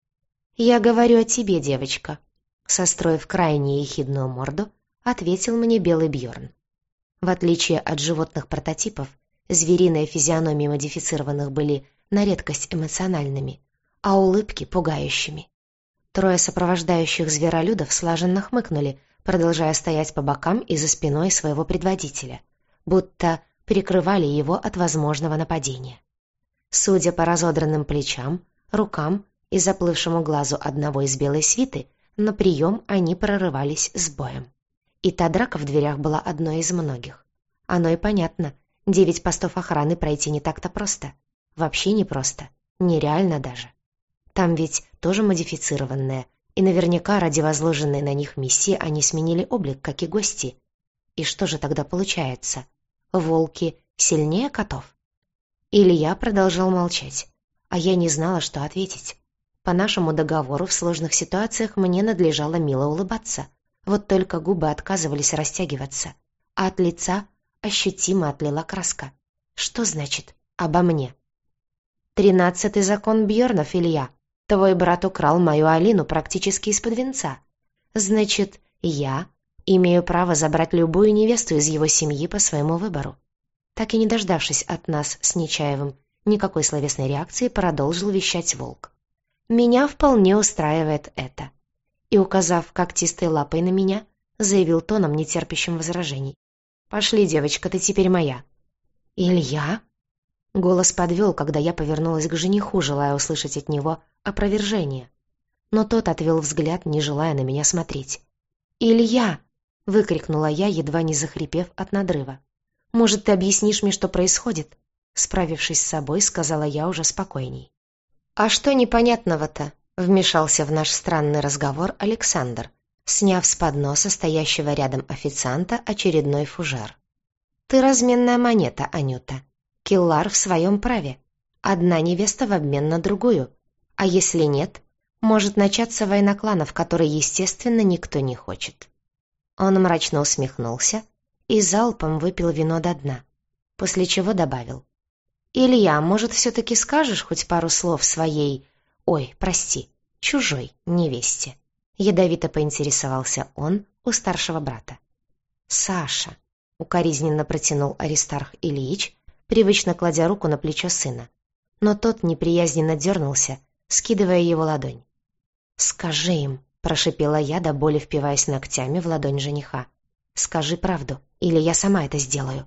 «Я говорю о тебе, девочка», — состроив крайне ехидную морду, ответил мне белый Бьорн. В отличие от животных прототипов, звериные физиономии модифицированных были на редкость эмоциональными, а улыбки — пугающими. Трое сопровождающих зверолюдов слаженно хмыкнули, продолжая стоять по бокам и за спиной своего предводителя, будто прикрывали его от возможного нападения. Судя по разодранным плечам, рукам и заплывшему глазу одного из белой свиты, на прием они прорывались с боем. И та драка в дверях была одной из многих. Оно и понятно, девять постов охраны пройти не так-то просто. Вообще не просто, нереально даже. Там ведь тоже модифицированные, и наверняка ради возложенной на них миссии они сменили облик, как и гости. И что же тогда получается? Волки сильнее котов? Илья продолжал молчать, а я не знала, что ответить. По нашему договору в сложных ситуациях мне надлежало мило улыбаться, вот только губы отказывались растягиваться, а от лица ощутимо отлила краска. Что значит «обо мне»? «Тринадцатый закон Бьорнов, Илья. Твой брат украл мою Алину практически из-под венца. Значит, я имею право забрать любую невесту из его семьи по своему выбору». Так и не дождавшись от нас с Нечаевым никакой словесной реакции, продолжил вещать волк. «Меня вполне устраивает это». И, указав когтистой лапой на меня, заявил тоном, нетерпящим возражений. «Пошли, девочка, ты теперь моя». «Илья?» Голос подвел, когда я повернулась к жениху, желая услышать от него опровержение. Но тот отвел взгляд, не желая на меня смотреть. «Илья!» — выкрикнула я, едва не захрипев от надрыва. «Может, ты объяснишь мне, что происходит?» Справившись с собой, сказала я уже спокойней. «А что непонятного-то?» — вмешался в наш странный разговор Александр, сняв с подноса стоящего рядом официанта очередной фужер. «Ты разменная монета, Анюта. Киллар в своем праве. Одна невеста в обмен на другую. А если нет, может начаться война кланов, которой, естественно, никто не хочет». Он мрачно усмехнулся и залпом выпил вино до дна, после чего добавил. «Илья, может, все-таки скажешь хоть пару слов своей... Ой, прости, чужой невесте?» Ядовито поинтересовался он у старшего брата. «Саша», — укоризненно протянул Аристарх Ильич, привычно кладя руку на плечо сына. Но тот неприязненно дернулся, скидывая его ладонь. «Скажи им», — прошипела я, до боли впиваясь ногтями в ладонь жениха. «Скажи правду, или я сама это сделаю».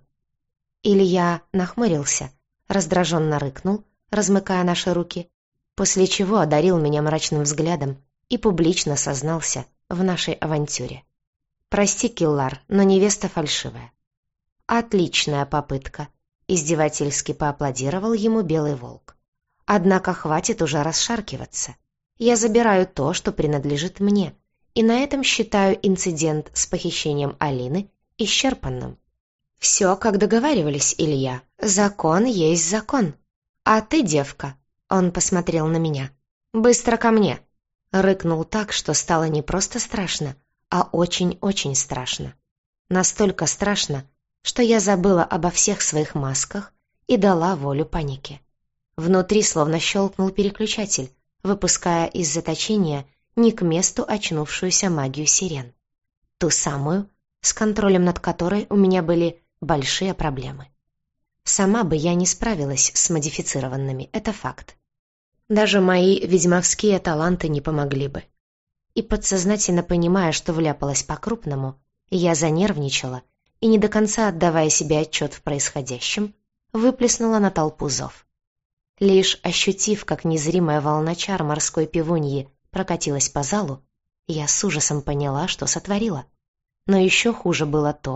Илья нахмурился, раздраженно рыкнул, размыкая наши руки, после чего одарил меня мрачным взглядом и публично сознался в нашей авантюре. «Прости, Киллар, но невеста фальшивая». «Отличная попытка», — издевательски поаплодировал ему белый волк. «Однако хватит уже расшаркиваться. Я забираю то, что принадлежит мне, и на этом считаю инцидент с похищением Алины исчерпанным. Все, как договаривались, Илья. Закон есть закон. А ты, девка», — он посмотрел на меня, — «быстро ко мне». Рыкнул так, что стало не просто страшно, а очень-очень страшно. Настолько страшно, что я забыла обо всех своих масках и дала волю панике. Внутри словно щелкнул переключатель, выпуская из заточения не к месту очнувшуюся магию сирен. Ту самую, с контролем над которой у меня были большие проблемы. Сама бы я не справилась с модифицированными, это факт. Даже мои ведьмовские таланты не помогли бы. И подсознательно понимая, что вляпалась по-крупному, я занервничала и, не до конца отдавая себе отчет в происходящем, выплеснула на толпу зов. Лишь ощутив, как незримая волна чар морской пивуньи прокатилась по залу, я с ужасом поняла, что сотворила. Но еще хуже было то,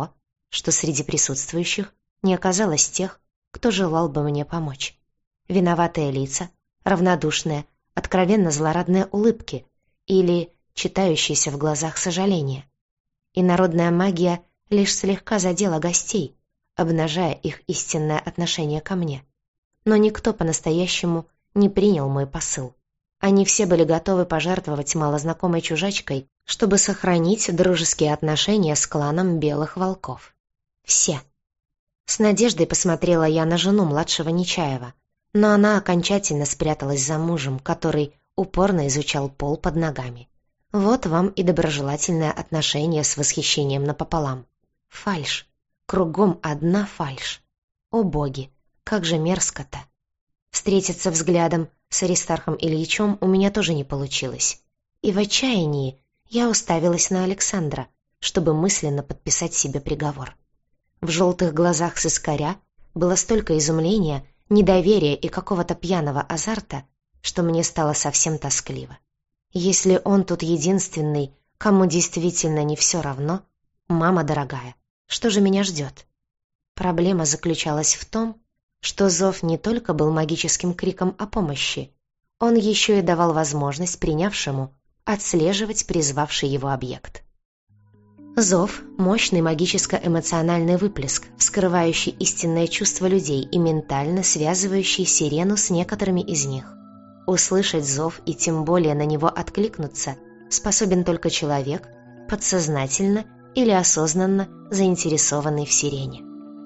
что среди присутствующих не оказалось тех, кто желал бы мне помочь. Виноватые лица, равнодушные, откровенно злорадные улыбки или читающиеся в глазах сожаления. И народная магия лишь слегка задела гостей, обнажая их истинное отношение ко мне. Но никто по-настоящему не принял мой посыл. Они все были готовы пожертвовать малознакомой чужачкой, чтобы сохранить дружеские отношения с кланом Белых Волков. Все. С надеждой посмотрела я на жену младшего Нечаева, но она окончательно спряталась за мужем, который упорно изучал пол под ногами. Вот вам и доброжелательное отношение с восхищением напополам. Фальшь. Кругом одна фальшь. О боги, как же мерзко-то. Встретиться взглядом с Аристархом Ильичем у меня тоже не получилось. И в отчаянии я уставилась на Александра, чтобы мысленно подписать себе приговор. В желтых глазах сыскаря было столько изумления, недоверия и какого-то пьяного азарта, что мне стало совсем тоскливо. Если он тут единственный, кому действительно не все равно, мама дорогая, что же меня ждет? Проблема заключалась в том, что зов не только был магическим криком о помощи, он еще и давал возможность принявшему отслеживать призвавший его объект. Зов — мощный магическо-эмоциональный выплеск, вскрывающий истинное чувство людей и ментально связывающий сирену с некоторыми из них. Услышать зов и тем более на него откликнуться способен только человек, подсознательно или осознанно заинтересованный в сирене.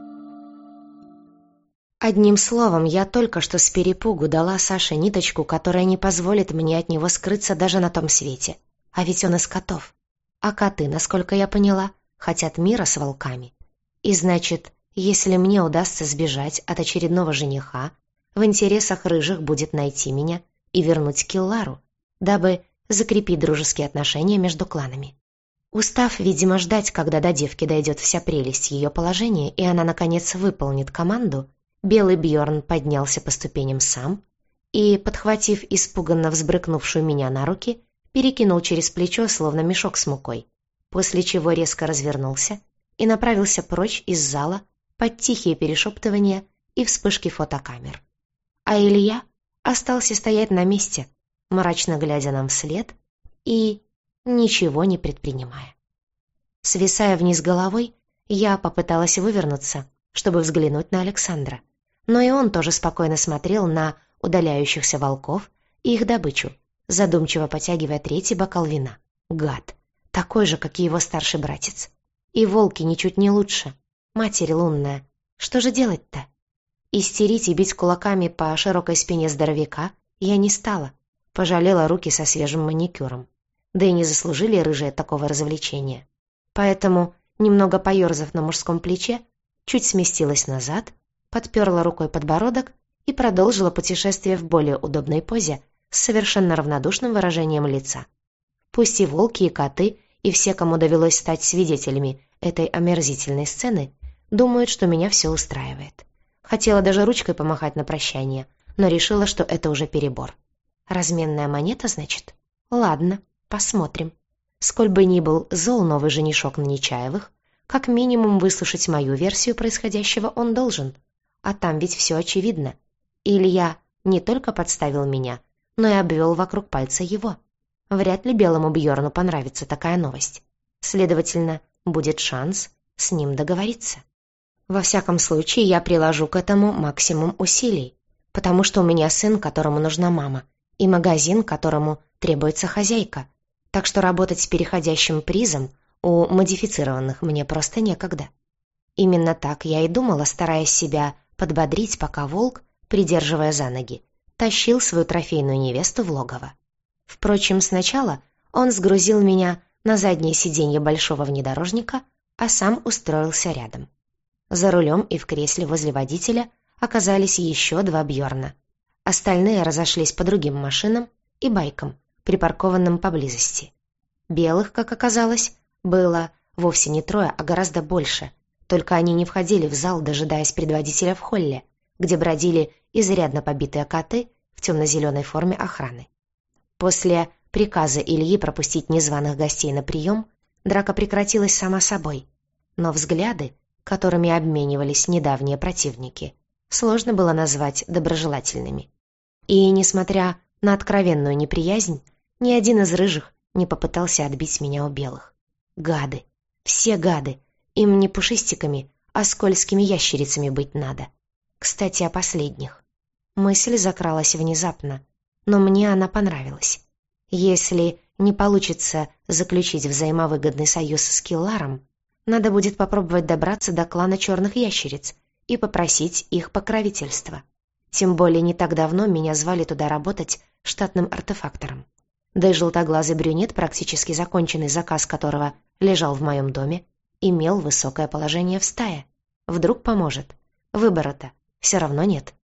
Одним словом, я только что с перепугу дала Саше ниточку, которая не позволит мне от него скрыться даже на том свете. А ведь он из котов. А коты, насколько я поняла, хотят мира с волками. И значит, если мне удастся сбежать от очередного жениха, в интересах рыжих будет найти меня и вернуть Киллару, дабы закрепить дружеские отношения между кланами. Устав, видимо, ждать, когда до девки дойдет вся прелесть ее положения, и она, наконец, выполнит команду, белый Бьорн поднялся по ступеням сам и, подхватив испуганно взбрыкнувшую меня на руки, перекинул через плечо, словно мешок с мукой, после чего резко развернулся и направился прочь из зала под тихие перешептывания и вспышки фотокамер. А Илья остался стоять на месте, мрачно глядя нам вслед и ничего не предпринимая. Свисая вниз головой, я попыталась вывернуться, чтобы взглянуть на Александра, но и он тоже спокойно смотрел на удаляющихся волков и их добычу, задумчиво потягивая третий бокал вина. Гад, такой же, как и его старший братец. И волки ничуть не лучше. Матерь лунная, что же делать-то? Истерить и бить кулаками по широкой спине здоровяка я не стала, пожалела руки со свежим маникюром. Да и не заслужили рыжие такого развлечения. Поэтому, немного поерзав на мужском плече, чуть сместилась назад, подперла рукой подбородок и продолжила путешествие в более удобной позе с совершенно равнодушным выражением лица. Пусть и волки, и коты, и все, кому довелось стать свидетелями этой омерзительной сцены, думают, что меня все устраивает. Хотела даже ручкой помахать на прощание, но решила, что это уже перебор. Разменная монета, значит? Ладно, посмотрим. Сколь бы ни был зол новый женишок на Нечаевых, как минимум выслушать мою версию происходящего он должен. А там ведь все очевидно. Илья не только подставил меня, но и обвел вокруг пальца его. Вряд ли белому Бьорну понравится такая новость. Следовательно, будет шанс с ним договориться. Во всяком случае, я приложу к этому максимум усилий, потому что у меня сын, которому нужна мама, и магазин, которому требуется хозяйка, так что работать с переходящим призом у модифицированных мне просто некогда. Именно так я и думала, стараясь себя подбодрить, пока волк, придерживая за ноги, тащил свою трофейную невесту в логово. Впрочем, сначала он сгрузил меня на заднее сиденье большого внедорожника, а сам устроился рядом. За рулем и в кресле возле водителя оказались еще два Бьорна. Остальные разошлись по другим машинам и байкам, припаркованным поблизости. Белых, как оказалось, было вовсе не трое, а гораздо больше, только они не входили в зал, дожидаясь предводителя в холле, где бродили изрядно побитые коты в темно-зеленой форме охраны. После приказа Ильи пропустить незваных гостей на прием драка прекратилась сама собой, но взгляды, которыми обменивались недавние противники, сложно было назвать доброжелательными. И, несмотря на откровенную неприязнь, ни один из рыжих не попытался отбить меня у белых. Гады, все гады, им не пушистиками, а скользкими ящерицами быть надо. Кстати, о последних. Мысль закралась внезапно, но мне она понравилась. Если не получится заключить взаимовыгодный союз с Килларом, надо будет попробовать добраться до клана черных ящериц и попросить их покровительства. Тем более не так давно меня звали туда работать штатным артефактором. Да и желтоглазый брюнет, практически законченный заказ которого лежал в моем доме, имел высокое положение в стае. Вдруг поможет. Выбора-то все равно нет.